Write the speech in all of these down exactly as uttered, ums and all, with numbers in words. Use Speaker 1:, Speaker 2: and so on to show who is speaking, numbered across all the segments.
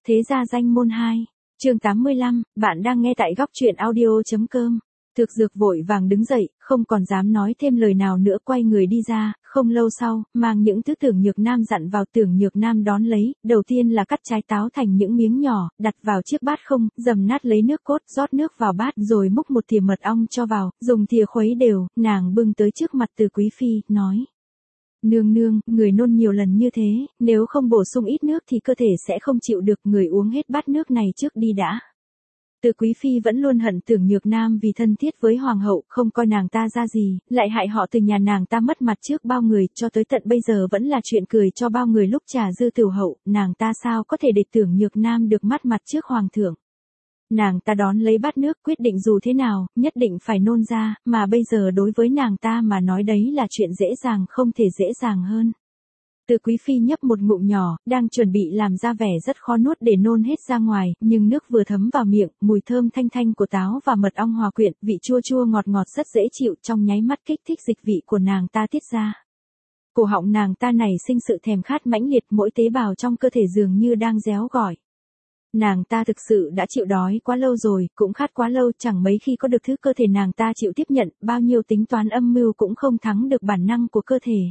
Speaker 1: Thế gia danh môn hai, chương tám mươi lăm, bạn đang nghe tại góc truyện audio.com. Thực dược vội vàng đứng dậy, không còn dám nói thêm lời nào nữa, quay người đi ra. Không lâu sau, mang những thứ Tưởng Nhược Nam dặn vào. Tưởng Nhược Nam đón lấy, đầu tiên là cắt trái táo thành những miếng nhỏ, đặt vào chiếc bát không, dầm nát lấy nước cốt, rót nước vào bát rồi múc một thìa mật ong cho vào, dùng thìa khuấy đều, nàng bưng tới trước mặt Từ Quý Phi, nói. Nương nương, người nôn nhiều lần như thế, nếu không bổ sung ít nước thì cơ thể sẽ không chịu được, người uống hết bát nước này trước đi đã. Từ Quý Phi vẫn luôn hận Tưởng Nhược Nam vì thân thiết với Hoàng hậu, không coi nàng ta ra gì, lại hại họ từ nhà nàng ta mất mặt trước bao người, cho tới tận bây giờ vẫn là chuyện cười cho bao người lúc trà dư tửu hậu, nàng ta sao có thể để Tưởng Nhược Nam được mất mặt trước Hoàng thượng. Nàng ta đón lấy bát nước, quyết định dù thế nào, nhất định phải nôn ra, mà bây giờ đối với nàng ta mà nói đấy là chuyện dễ dàng không thể dễ dàng hơn. Từ Quý Phi nhấp một ngụm nhỏ, đang chuẩn bị làm ra vẻ rất khó nuốt để nôn hết ra ngoài, nhưng nước vừa thấm vào miệng, mùi thơm thanh thanh của táo và mật ong hòa quyện, vị chua chua ngọt ngọt rất dễ chịu, trong nháy mắt kích thích dịch vị của nàng ta tiết ra. Cổ họng nàng ta nảy sinh sự thèm khát mãnh liệt, mỗi tế bào trong cơ thể dường như đang réo gọi. Nàng ta thực sự đã chịu đói quá lâu rồi, cũng khát quá lâu, chẳng mấy khi có được thứ cơ thể nàng ta chịu tiếp nhận, bao nhiêu tính toán âm mưu cũng không thắng được bản năng của cơ thể.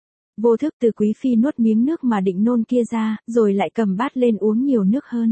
Speaker 1: Vô thức Từ Quý Phi nuốt miếng nước mà định nôn kia ra, rồi lại cầm bát lên uống nhiều nước hơn.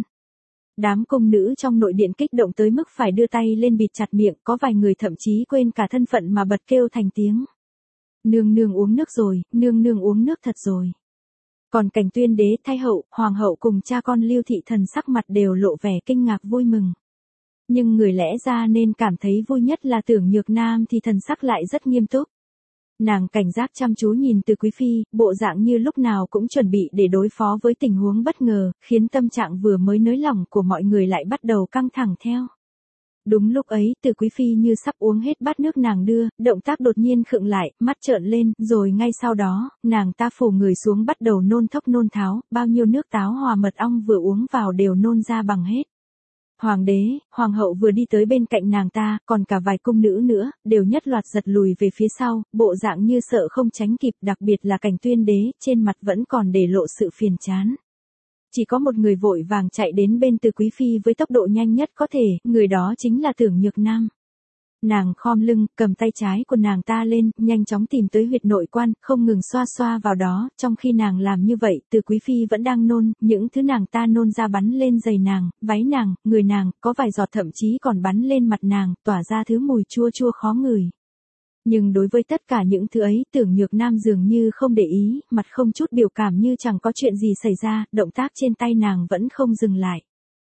Speaker 1: Đám cung nữ trong nội điện kích động tới mức phải đưa tay lên bịt chặt miệng, có vài người thậm chí quên cả thân phận mà bật kêu thành tiếng. Nương nương uống nước rồi, nương nương uống nước thật rồi. Còn Cảnh Tuyên đế, Thái hậu, Hoàng hậu cùng cha con Lưu Thị Thần sắc mặt đều lộ vẻ kinh ngạc vui mừng. Nhưng người lẽ ra nên cảm thấy vui nhất là Tưởng Nhược Nam thì thần sắc lại rất nghiêm túc. Nàng cảnh giác chăm chú nhìn Từ Quý Phi, bộ dạng như lúc nào cũng chuẩn bị để đối phó với tình huống bất ngờ, khiến tâm trạng vừa mới nới lỏng của mọi người lại bắt đầu căng thẳng theo. Đúng lúc ấy, Từ Quý Phi như sắp uống hết bát nước nàng đưa, động tác đột nhiên khựng lại, mắt trợn lên, rồi ngay sau đó, nàng ta phủ người xuống bắt đầu nôn thốc nôn tháo, bao nhiêu nước táo hòa mật ong vừa uống vào đều nôn ra bằng hết. Hoàng đế, Hoàng hậu vừa đi tới bên cạnh nàng ta, còn cả vài cung nữ nữa, đều nhất loạt giật lùi về phía sau, bộ dạng như sợ không tránh kịp, đặc biệt là Cảnh Tuyên đế, trên mặt vẫn còn để lộ sự phiền chán. Chỉ có một người vội vàng chạy đến bên Từ Quý Phi với tốc độ nhanh nhất có thể, người đó chính là Tưởng Nhược Nam. Nàng khom lưng, cầm tay trái của nàng ta lên, nhanh chóng tìm tới huyệt nội quan, không ngừng xoa xoa vào đó, trong khi nàng làm như vậy, Từ Quý Phi vẫn đang nôn, những thứ nàng ta nôn ra bắn lên giày nàng, váy nàng, người nàng, có vài giọt thậm chí còn bắn lên mặt nàng, tỏa ra thứ mùi chua chua khó ngửi. Nhưng đối với tất cả những thứ ấy, Tưởng Nhược Nam dường như không để ý, mặt không chút biểu cảm như chẳng có chuyện gì xảy ra, động tác trên tay nàng vẫn không dừng lại.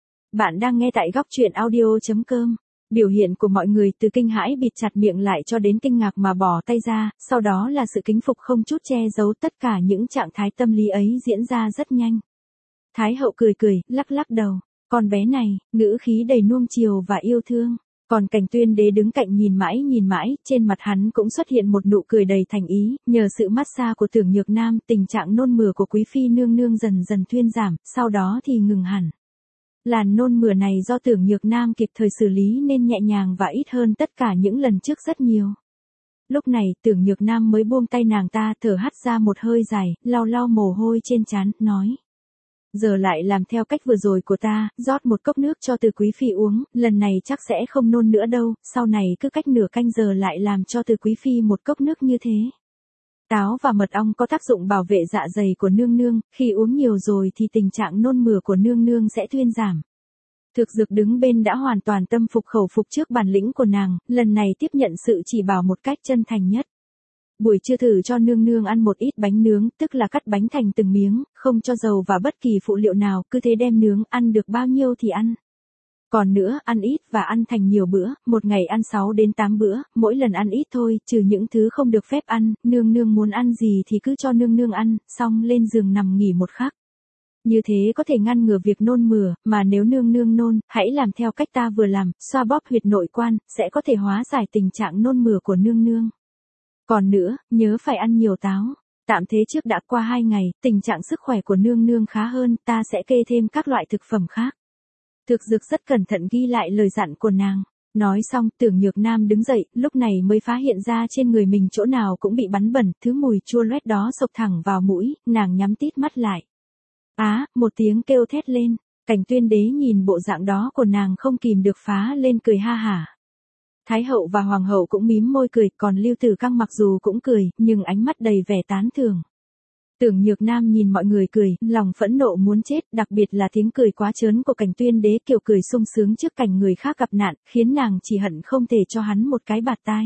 Speaker 1: Bạn đang nghe tại góc truyện audio.com. Biểu hiện của mọi người từ kinh hãi bịt chặt miệng lại cho đến kinh ngạc mà bỏ tay ra, sau đó là sự kính phục không chút che giấu, tất cả những trạng thái tâm lý ấy diễn ra rất nhanh. Thái hậu cười cười, lắc lắc đầu, con bé này, ngữ khí đầy nuông chiều và yêu thương. Còn Cảnh Tuyên đế đứng cạnh nhìn mãi nhìn mãi, trên mặt hắn cũng xuất hiện một nụ cười đầy thành ý, nhờ sự massage của Tưởng Nhược Nam, tình trạng nôn mửa của Quý Phi nương nương dần dần thuyên giảm, sau đó thì ngừng hẳn. Làn nôn mửa này do Tưởng Nhược Nam kịp thời xử lý nên nhẹ nhàng và ít hơn tất cả những lần trước rất nhiều. Lúc này, Tưởng Nhược Nam mới buông tay nàng ta, thở hắt ra một hơi dài, lau lau mồ hôi trên trán, nói. Giờ lại làm theo cách vừa rồi của ta, rót một cốc nước cho Từ Quý Phi uống, lần này chắc sẽ không nôn nữa đâu, sau này cứ cách nửa canh giờ lại làm cho Từ Quý Phi một cốc nước như thế. Táo và mật ong có tác dụng bảo vệ dạ dày của nương nương, khi uống nhiều rồi thì tình trạng nôn mửa của nương nương sẽ thuyên giảm. Thực dược đứng bên đã hoàn toàn tâm phục khẩu phục trước bản lĩnh của nàng, lần này tiếp nhận sự chỉ bảo một cách chân thành nhất. Buổi trưa thử cho nương nương ăn một ít bánh nướng, tức là cắt bánh thành từng miếng, không cho dầu và bất kỳ phụ liệu nào, cứ thế đem nướng, ăn được bao nhiêu thì ăn. Còn nữa, ăn ít và ăn thành nhiều bữa, một ngày ăn sáu đến tám bữa, mỗi lần ăn ít thôi, trừ những thứ không được phép ăn, nương nương muốn ăn gì thì cứ cho nương nương ăn, xong lên giường nằm nghỉ một khắc. Như thế có thể ngăn ngừa việc nôn mửa, mà nếu nương nương nôn, hãy làm theo cách ta vừa làm, xoa bóp huyệt nội quan, sẽ có thể hóa giải tình trạng nôn mửa của nương nương. Còn nữa, nhớ phải ăn nhiều táo. Tạm thế trước đã qua hai ngày, tình trạng sức khỏe của nương nương khá hơn, ta sẽ kê thêm các loại thực phẩm khác. Thực dược rất cẩn thận ghi lại lời dặn của nàng. Nói xong, Tưởng Nhược Nam đứng dậy, lúc này mới phát hiện ra trên người mình chỗ nào cũng bị bắn bẩn, thứ mùi chua loét đó xộc thẳng vào mũi, nàng nhắm tít mắt lại. Á, một tiếng kêu thét lên. Cảnh Tuyên Đế nhìn bộ dạng đó của nàng không kìm được phá lên cười ha hả. Thái hậu và hoàng hậu cũng mím môi cười, còn Lưu Tử Căng mặc dù cũng cười, nhưng ánh mắt đầy vẻ tán thưởng. Tưởng Nhược Nam nhìn mọi người cười, lòng phẫn nộ muốn chết, đặc biệt là tiếng cười quá trớn của Cảnh Tuyên Đế kiểu cười sung sướng trước cảnh người khác gặp nạn, khiến nàng chỉ hận không thể cho hắn một cái bạt tai.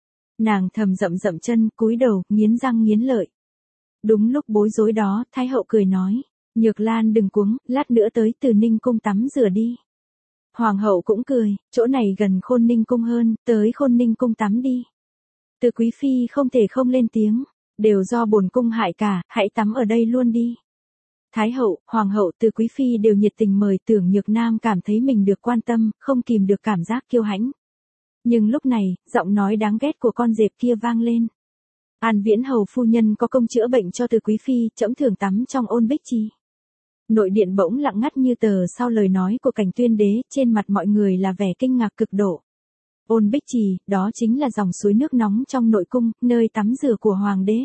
Speaker 1: Nàng thầm dậm dậm chân, cúi đầu, nghiến răng nghiến lợi. Đúng lúc bối rối đó, Thái hậu cười nói, Nhược Lan đừng cuống, lát nữa tới Từ Ninh cung tắm rửa đi. Hoàng hậu cũng cười, chỗ này gần Khôn Ninh cung hơn, tới Khôn Ninh cung tắm đi. Từ quý phi không thể không lên tiếng, đều do bổn cung hại cả, hãy tắm ở đây luôn đi. Thái hậu, hoàng hậu, Từ quý phi đều nhiệt tình mời. Tưởng Nhược Nam cảm thấy mình được quan tâm, không kìm được cảm giác kiêu hãnh. Nhưng lúc này, giọng nói đáng ghét của con dẹp kia vang lên. An Viễn hầu phu nhân có công chữa bệnh cho Từ quý phi, trẫm thường tắm trong Ôn Bích Trì. Nội điện bỗng lặng ngắt như tờ sau lời nói của Cảnh Tuyên Đế, trên mặt mọi người là vẻ kinh ngạc cực độ. Ôn Bích Trì, đó chính là dòng suối nước nóng trong nội cung, nơi tắm rửa của hoàng đế.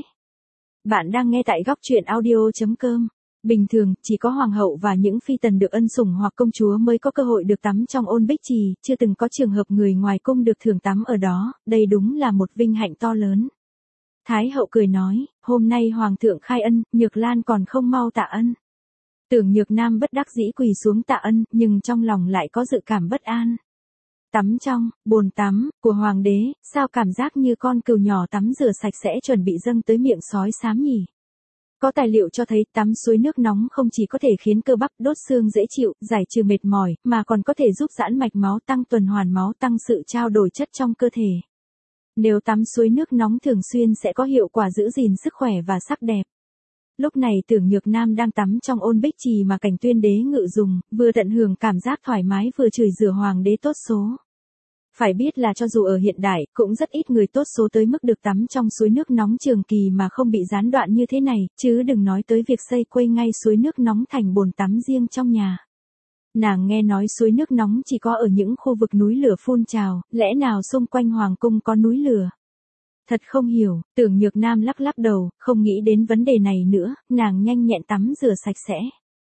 Speaker 1: Bạn đang nghe tại góc truyện audio chấm com. Bình thường, chỉ có hoàng hậu và những phi tần được ân sủng hoặc công chúa mới có cơ hội được tắm trong Ôn Bích Trì, chưa từng có trường hợp người ngoài cung được thưởng tắm ở đó, đây đúng là một vinh hạnh to lớn. Thái hậu cười nói, hôm nay hoàng thượng khai ân, Nhược Lan còn không mau tạ ân. Tưởng Nhược Nam bất đắc dĩ quỳ xuống tạ ân, nhưng trong lòng lại có dự cảm bất an. Tắm trong, bồn tắm, của hoàng đế, sao cảm giác như con cừu nhỏ tắm rửa sạch sẽ chuẩn bị dâng tới miệng sói xám nhỉ? Có tài liệu cho thấy tắm suối nước nóng không chỉ có thể khiến cơ bắp đốt xương dễ chịu, giải trừ mệt mỏi, mà còn có thể giúp giãn mạch máu, tăng tuần hoàn máu, tăng sự trao đổi chất trong cơ thể. Nếu tắm suối nước nóng thường xuyên sẽ có hiệu quả giữ gìn sức khỏe và sắc đẹp. Lúc này Tưởng Nhược Nam đang tắm trong Ôn Bích Trì mà Cảnh Tuyên Đế ngự dùng, vừa tận hưởng cảm giác thoải mái vừa chửi rủa hoàng đế tốt số. Phải biết là cho dù ở hiện đại, cũng rất ít người tốt số tới mức được tắm trong suối nước nóng trường kỳ mà không bị gián đoạn như thế này, chứ đừng nói tới việc xây quây ngay suối nước nóng thành bồn tắm riêng trong nhà. Nàng nghe nói suối nước nóng chỉ có ở những khu vực núi lửa phun trào, lẽ nào xung quanh hoàng cung có núi lửa? Thật không hiểu, Tưởng Nhược Nam lắc lắc đầu, không nghĩ đến vấn đề này nữa, nàng nhanh nhẹn tắm rửa sạch sẽ.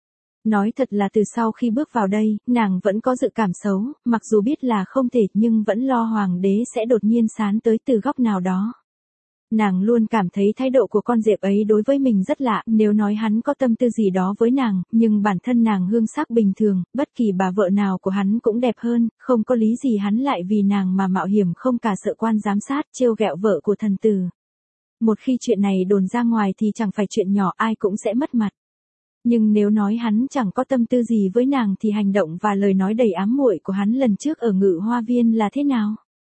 Speaker 1: Nói thật là từ sau khi bước vào đây, nàng vẫn có dự cảm xấu, mặc dù biết là không thể nhưng vẫn lo hoàng đế sẽ đột nhiên sán tới từ góc nào đó. Nàng luôn cảm thấy thái độ của con dẹp ấy đối với mình rất lạ, nếu nói hắn có tâm tư gì đó với nàng, nhưng bản thân nàng hương sắc bình thường, bất kỳ bà vợ nào của hắn cũng đẹp hơn, không có lý gì hắn lại vì nàng mà mạo hiểm không cả sợ quan giám sát, trêu ghẹo vợ của thần tử. Một khi chuyện này đồn ra ngoài thì chẳng phải chuyện nhỏ, ai cũng sẽ mất mặt. Nhưng nếu nói hắn chẳng có tâm tư gì với nàng thì hành động và lời nói đầy ám muội của hắn lần trước ở Ngự Hoa Viên là thế nào?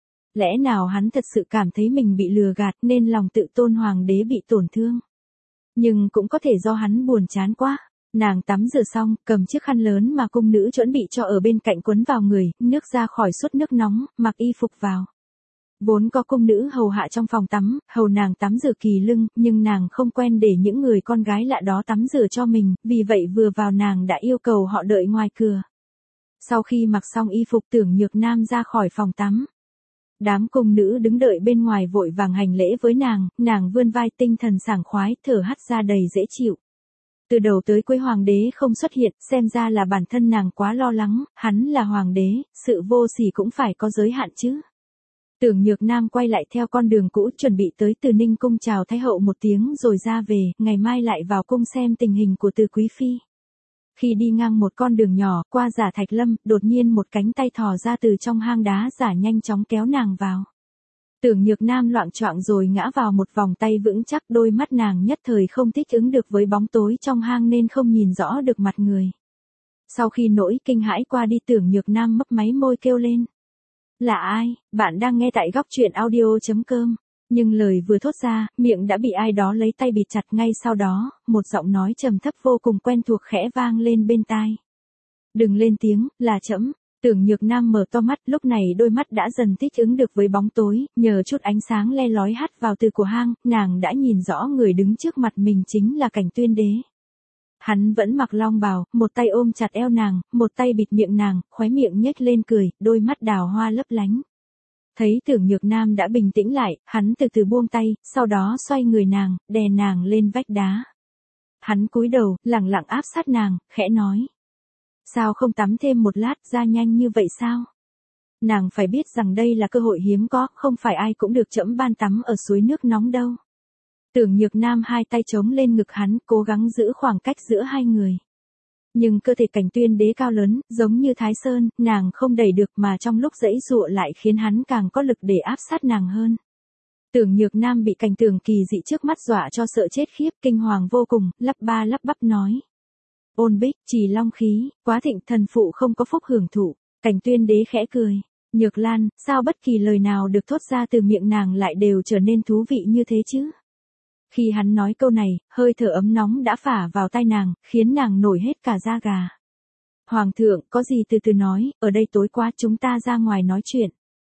Speaker 1: Lẽ nào hắn thật sự cảm thấy mình bị lừa gạt nên lòng tự tôn hoàng đế bị tổn thương? Nhưng cũng có thể do hắn buồn chán quá. Nàng tắm rửa xong, cầm chiếc khăn lớn mà cung nữ chuẩn bị cho ở bên cạnh quấn vào người, nước ra khỏi suốt nước nóng, mặc y phục vào. Vốn có cung nữ hầu hạ trong phòng tắm, hầu nàng tắm rửa kỳ lưng, nhưng nàng không quen để những người con gái lạ đó tắm rửa cho mình, vì vậy vừa vào nàng đã yêu cầu họ đợi ngoài cửa. Sau khi mặc xong y phục Tưởng Nhược Nam ra khỏi phòng tắm. Đám cung nữ đứng đợi bên ngoài vội vàng hành lễ với nàng, nàng vươn vai tinh thần sảng khoái, thở hắt ra đầy dễ chịu. Từ đầu tới cuối hoàng đế không xuất hiện, xem ra là bản thân nàng quá lo lắng, hắn là hoàng đế, sự vô sỉ cũng phải có giới hạn chứ. Tưởng Nhược Nam quay lại theo con đường cũ chuẩn bị tới Từ Ninh cung chào Thái hậu một tiếng rồi ra về, ngày mai lại vào cung xem tình hình của Từ quý phi. Khi đi ngang một con đường nhỏ, qua Giả Thạch Lâm, đột nhiên một cánh tay thò ra từ trong hang đá giả nhanh chóng kéo nàng vào. Tưởng Nhược Nam loạng choạng rồi ngã vào một vòng tay vững chắc, đôi mắt nàng nhất thời không thích ứng được với bóng tối trong hang nên không nhìn rõ được mặt người. Sau khi nỗi kinh hãi qua đi Tưởng Nhược Nam mấp máy môi kêu lên. Là ai? Bạn đang nghe tại góc truyện audio chấm com. Nhưng lời vừa thốt ra, miệng đã bị ai đó lấy tay bịt chặt, ngay sau đó, một giọng nói trầm thấp vô cùng quen thuộc khẽ vang lên bên tai. Đừng lên tiếng, là trẫm. Tưởng Nhược Nam mở to mắt, lúc này đôi mắt đã dần thích ứng được với bóng tối, nhờ chút ánh sáng le lói hắt vào từ của hang, nàng đã nhìn rõ người đứng trước mặt mình chính là Cảnh Tuyên Đế. Hắn vẫn mặc long bào, một tay ôm chặt eo nàng, một tay bịt miệng nàng, khóe miệng nhếch lên cười, đôi mắt đào hoa lấp lánh. Thấy Tưởng Nhược Nam đã bình tĩnh lại, hắn từ từ buông tay, sau đó xoay người nàng, đè nàng lên vách đá. Hắn cúi đầu, lẳng lặng áp sát nàng, khẽ nói. sao không tắm thêm một lát, ra nhanh như vậy sao? Nàng phải biết rằng đây là cơ hội hiếm có, không phải ai cũng được trẫm ban tắm ở suối nước nóng đâu. Tưởng Nhược Nam hai tay chống lên ngực hắn, cố gắng giữ khoảng cách giữa hai người. Nhưng cơ thể Cảnh Tuyên Đế cao lớn, giống như Thái Sơn, nàng không đẩy được mà trong lúc giãy giụa lại khiến hắn càng có lực để áp sát nàng hơn. Tưởng Nhược Nam bị cảnh tượng kỳ dị trước mắt dọa cho sợ chết khiếp, kinh hoàng vô cùng, lắp ba lắp bắp nói. Ôn Bích, Trì Long khí, quá thịnh, thần phụ không có phúc hưởng thụ. Cảnh Tuyên Đế khẽ cười. Nhược Lan, sao bất kỳ lời nào được thốt ra từ miệng nàng lại đều trở nên thú vị như thế chứ? Khi hắn nói câu này, hơi thở ấm nóng đã phả vào tai nàng, khiến nàng nổi hết cả da gà. Hoàng thượng, có gì từ từ nói, ở đây tối quá, chúng ta ra ngoài nói chuyện.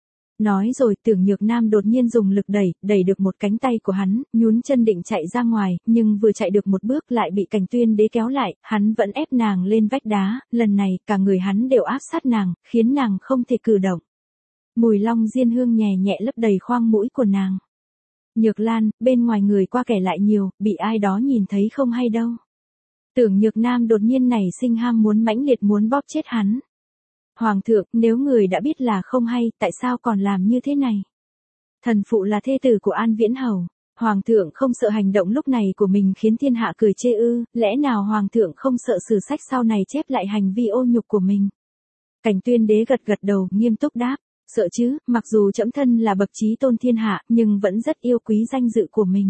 Speaker 1: Nói rồi Tưởng Nhược Nam đột nhiên dùng lực đẩy, đẩy được một cánh tay của hắn, nhún chân định chạy ra ngoài, nhưng vừa chạy được một bước lại bị Cảnh Tuyên Đế kéo lại, hắn vẫn ép nàng lên vách đá, lần này cả người hắn đều áp sát nàng, khiến nàng không thể cử động. Mùi long diên hương nhẹ nhẹ lấp đầy khoang mũi của nàng. Nhược Lan, bên ngoài người qua kẻ lại nhiều, bị ai đó nhìn thấy không hay đâu. Tưởng Nhược Nam đột nhiên nảy sinh ham muốn mãnh liệt muốn bóp chết hắn. Hoàng thượng, nếu người đã biết là không hay, tại sao còn làm như thế này? Thần phụ là thê tử của An Viễn Hầu. Hoàng thượng không sợ hành động lúc này của mình khiến thiên hạ cười chê ư, lẽ nào Hoàng thượng không sợ sử sách sau này chép lại hành vi ô nhục của mình? Cảnh Tuyên Đế gật gật đầu, nghiêm túc đáp. Sợ chứ, mặc dù trẫm thân là bậc chí tôn thiên hạ, nhưng vẫn rất yêu quý danh dự của mình.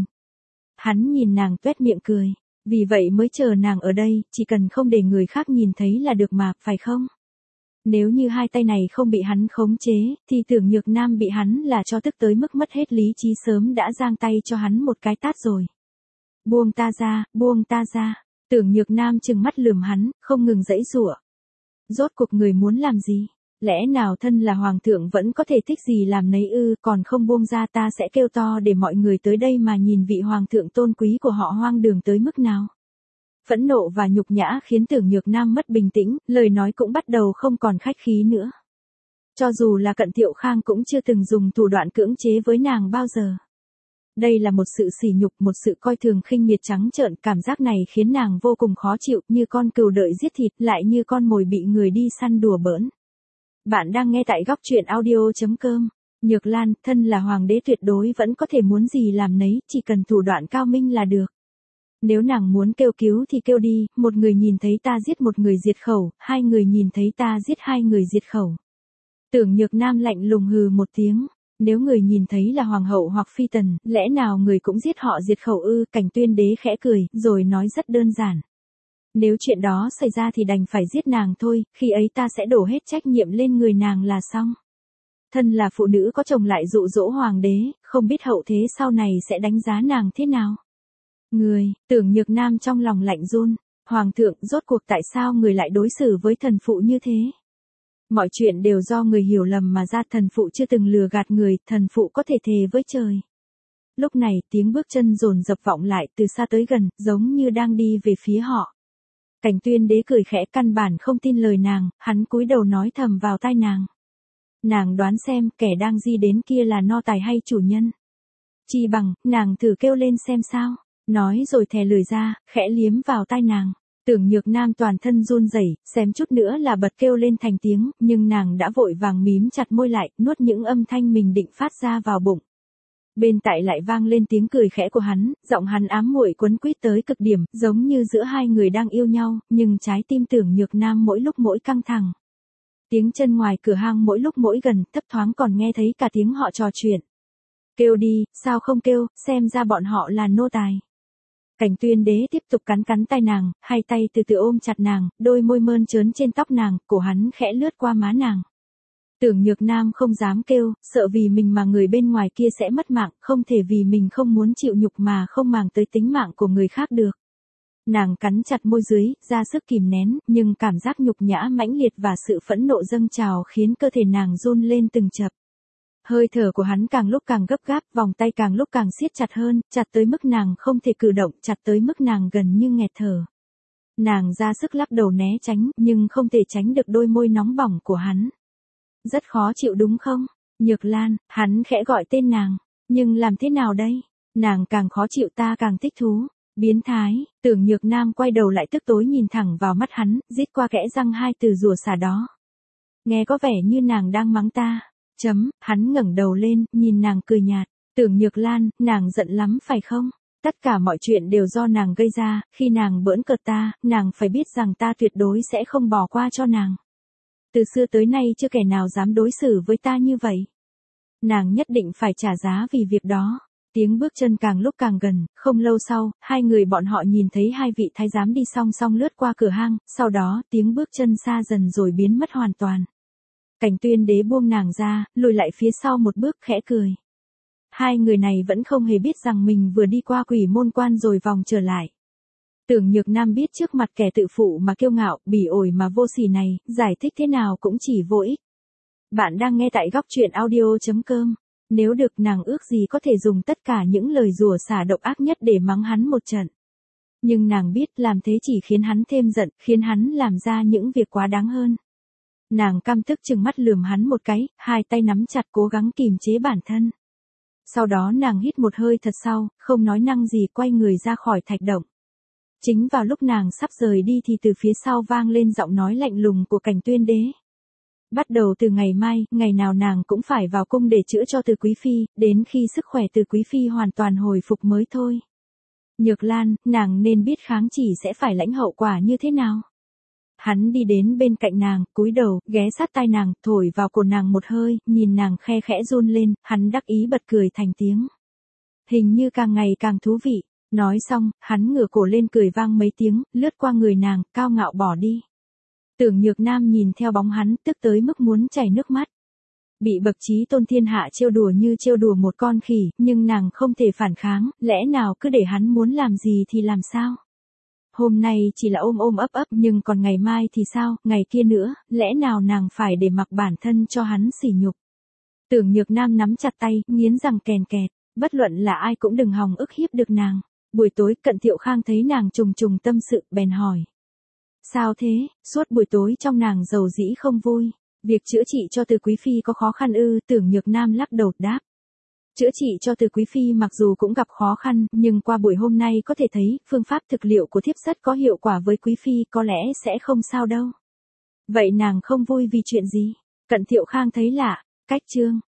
Speaker 1: Hắn nhìn nàng tuét miệng cười. Vì vậy mới chờ nàng ở đây, chỉ cần không để người khác nhìn thấy là được mà, phải không? Nếu như hai tay này không bị hắn khống chế, thì Tưởng Nhược Nam bị hắn là cho tức tới mức mất hết lý trí sớm đã giang tay cho hắn một cái tát rồi. Buông ta ra, buông ta ra. Tưởng Nhược Nam trừng mắt lườm hắn, không ngừng giãy giụa. Rốt cuộc người muốn làm gì? Lẽ nào thân là hoàng thượng vẫn có thể thích gì làm nấy ư, còn không buông ra ta sẽ kêu to để mọi người tới đây mà nhìn vị hoàng thượng tôn quý của họ hoang đường tới mức nào. Phẫn nộ và nhục nhã khiến Tưởng Nhược Nam mất bình tĩnh, lời nói cũng bắt đầu không còn khách khí nữa. Cho dù là Cận Thiệu Khang cũng chưa từng dùng thủ đoạn cưỡng chế với nàng bao giờ. Đây là một sự sỉ nhục, một sự coi thường khinh miệt trắng trợn, cảm giác này khiến nàng vô cùng khó chịu, như con cừu đợi giết thịt, lại như con mồi bị người đi săn đùa bỡn. Bạn đang nghe tại góc truyện audio chấm com. Nhược Lan, thân là hoàng đế tuyệt đối vẫn có thể muốn gì làm nấy, chỉ cần thủ đoạn cao minh là được. Nếu nàng muốn kêu cứu thì kêu đi, một người nhìn thấy ta giết một người diệt khẩu, hai người nhìn thấy ta giết hai người diệt khẩu. Tưởng Nhược Nam lạnh lùng hừ một tiếng, nếu người nhìn thấy là hoàng hậu hoặc phi tần, lẽ nào người cũng giết họ diệt khẩu ư? Cảnh Tuyên Đế khẽ cười, rồi nói rất đơn giản. Nếu chuyện đó xảy ra thì đành phải giết nàng thôi, khi ấy ta sẽ đổ hết trách nhiệm lên người nàng là xong. Thân là phụ nữ có chồng lại dụ dỗ hoàng đế, không biết hậu thế sau này sẽ đánh giá nàng thế nào. Người, Tưởng Nhược Nam trong lòng lạnh run, hoàng thượng, rốt cuộc tại sao người lại đối xử với thần phụ như thế? Mọi chuyện đều do người hiểu lầm mà ra, thần phụ chưa từng lừa gạt người, thần phụ có thể thề với trời. Lúc này tiếng bước chân dồn dập vọng lại từ xa tới gần, giống như đang đi về phía họ. Cảnh Tuyên Đế cười khẽ, căn bản không tin lời nàng, hắn cúi đầu nói thầm vào tai nàng. Nàng đoán xem kẻ đang di đến kia là no tài hay chủ nhân. Chi bằng, nàng thử kêu lên xem sao. Nói rồi thè lưỡi ra, khẽ liếm vào tai nàng. Tưởng Nhược Nam toàn thân run rẩy, xém chút nữa là bật kêu lên thành tiếng, nhưng nàng đã vội vàng mím chặt môi lại, nuốt những âm thanh mình định phát ra vào bụng. Bên tai lại vang lên tiếng cười khẽ của hắn, giọng hắn ám muội quấn quýt tới cực điểm, giống như giữa hai người đang yêu nhau, nhưng trái tim Tưởng Nhược Nam mỗi lúc mỗi căng thẳng. Tiếng chân ngoài cửa hang mỗi lúc mỗi gần, thấp thoáng còn nghe thấy cả tiếng họ trò chuyện. Kêu đi, sao không kêu, xem ra bọn họ là nô tài. Cảnh Tuyên Đế tiếp tục cắn cắn tay nàng, hai tay từ từ ôm chặt nàng, đôi môi mơn trớn trên tóc nàng, cổ hắn khẽ lướt qua má nàng. Tưởng Nhược Nam không dám kêu, sợ vì mình mà người bên ngoài kia sẽ mất mạng, không thể vì mình không muốn chịu nhục mà không màng tới tính mạng của người khác được. Nàng cắn chặt môi dưới, ra sức kìm nén, nhưng cảm giác nhục nhã mãnh liệt và sự phẫn nộ dâng trào khiến cơ thể nàng run lên từng chập. Hơi thở của hắn càng lúc càng gấp gáp, vòng tay càng lúc càng siết chặt hơn, chặt tới mức nàng không thể cử động, chặt tới mức nàng gần như nghẹt thở. Nàng ra sức lắc đầu né tránh, nhưng không thể tránh được đôi môi nóng bỏng của hắn. Rất khó chịu đúng không? Nhược Lan, hắn khẽ gọi tên nàng. Nhưng làm thế nào đây? Nàng càng khó chịu ta càng thích thú. Biến thái, Tưởng Nhược Nam quay đầu lại tức tối nhìn thẳng vào mắt hắn, rít qua kẽ răng hai từ rủa xả đó. Nghe có vẻ như nàng đang mắng ta. Chấm, hắn ngẩng đầu lên, nhìn nàng cười nhạt. Tưởng Nhược Lan, nàng giận lắm phải không? Tất cả mọi chuyện đều do nàng gây ra, khi nàng bỡn cợt ta, nàng phải biết rằng ta tuyệt đối sẽ không bỏ qua cho nàng. Từ xưa tới nay chưa kẻ nào dám đối xử với ta như vậy. Nàng nhất định phải trả giá vì việc đó. Tiếng bước chân càng lúc càng gần, không lâu sau, hai người bọn họ nhìn thấy hai vị thái giám đi song song lướt qua cửa hang, sau đó tiếng bước chân xa dần rồi biến mất hoàn toàn. Cảnh Tuyên Đế buông nàng ra, lùi lại phía sau một bước khẽ cười. Hai người này vẫn không hề biết rằng mình vừa đi qua Quỷ Môn Quan rồi vòng trở lại. Tưởng Nhược Nam biết trước mặt kẻ tự phụ mà kiêu ngạo, bỉ ổi mà vô sỉ này, giải thích thế nào cũng chỉ vô ích. Bạn đang nghe tại góc truyện audio chấm com. Nếu được nàng ước gì có thể dùng tất cả những lời rủa xả độc ác nhất để mắng hắn một trận. Nhưng nàng biết làm thế chỉ khiến hắn thêm giận, khiến hắn làm ra những việc quá đáng hơn. Nàng căm tức trừng mắt lườm hắn một cái, hai tay nắm chặt cố gắng kìm chế bản thân. Sau đó nàng hít một hơi thật sâu, không nói năng gì quay người ra khỏi thạch động. Chính vào lúc nàng sắp rời đi thì từ phía sau vang lên giọng nói lạnh lùng của Cảnh Tuyên Đế. Bắt đầu từ ngày mai, ngày nào nàng cũng phải vào cung để chữa cho Từ Quý Phi, đến khi sức khỏe Từ Quý Phi hoàn toàn hồi phục mới thôi. Nhược Lan, nàng nên biết kháng chỉ sẽ phải lãnh hậu quả như thế nào. Hắn đi đến bên cạnh nàng, cúi đầu, ghé sát tai nàng, thổi vào cổ nàng một hơi, nhìn nàng khe khẽ run lên, hắn đắc ý bật cười thành tiếng. Hình như càng ngày càng thú vị. Nói xong, hắn ngửa cổ lên cười vang mấy tiếng, lướt qua người nàng, cao ngạo bỏ đi. Tưởng Nhược Nam nhìn theo bóng hắn, tức tới mức muốn chảy nước mắt. Bị bậc trí tôn thiên hạ trêu đùa như trêu đùa một con khỉ, nhưng nàng không thể phản kháng, lẽ nào cứ để hắn muốn làm gì thì làm sao? Hôm nay chỉ là ôm ôm ấp ấp, nhưng còn ngày mai thì sao, ngày kia nữa, lẽ nào nàng phải để mặc bản thân cho hắn sỉ nhục? Tưởng Nhược Nam nắm chặt tay, nghiến răng kèn kẹt, bất luận là ai cũng đừng hòng ức hiếp được nàng. Buổi tối, Cận Thiệu Khang thấy nàng trùng trùng tâm sự, bèn hỏi. Sao thế, suốt buổi tối trong nàng giàu dĩ không vui, việc chữa trị cho Từ Quý Phi có khó khăn ư? Tưởng Nhược Nam lắc đầu đáp. Chữa trị cho Từ Quý Phi mặc dù cũng gặp khó khăn, nhưng qua buổi hôm nay có thể thấy, phương pháp thực liệu của thiếp rất có hiệu quả với Quý Phi, có lẽ sẽ không sao đâu. Vậy nàng không vui vì chuyện gì? Cận Thiệu Khang thấy lạ, cách chương.